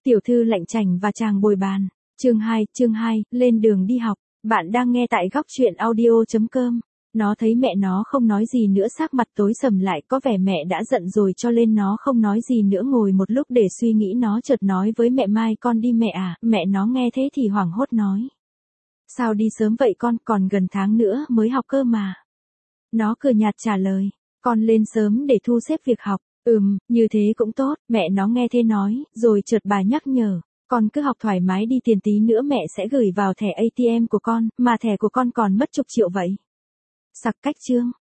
Tiểu thư lạnh chành và chàng bồi bàn. Chương 2, lên đường đi học. Bạn đang nghe tại góc truyện audio.com. Nó thấy mẹ nó không nói gì nữa, sắc mặt tối sầm lại, có vẻ mẹ đã giận rồi cho nên nó không nói gì nữa, ngồi một lúc để suy nghĩ, nó chợt nói với mẹ: mai con đi mẹ à. Mẹ nó nghe thế thì hoảng hốt nói: sao đi sớm vậy con, còn gần tháng nữa mới học cơ mà. Nó cười nhạt trả lời: con lên sớm để thu xếp việc học. Như thế cũng tốt. Mẹ nó nghe thế nói, rồi chợt bà nhắc nhở: con cứ học thoải mái đi, tiền tí nữa mẹ sẽ gửi vào thẻ ATM của con, mà thẻ của con còn mất chục triệu vậy. Sặc cách chương.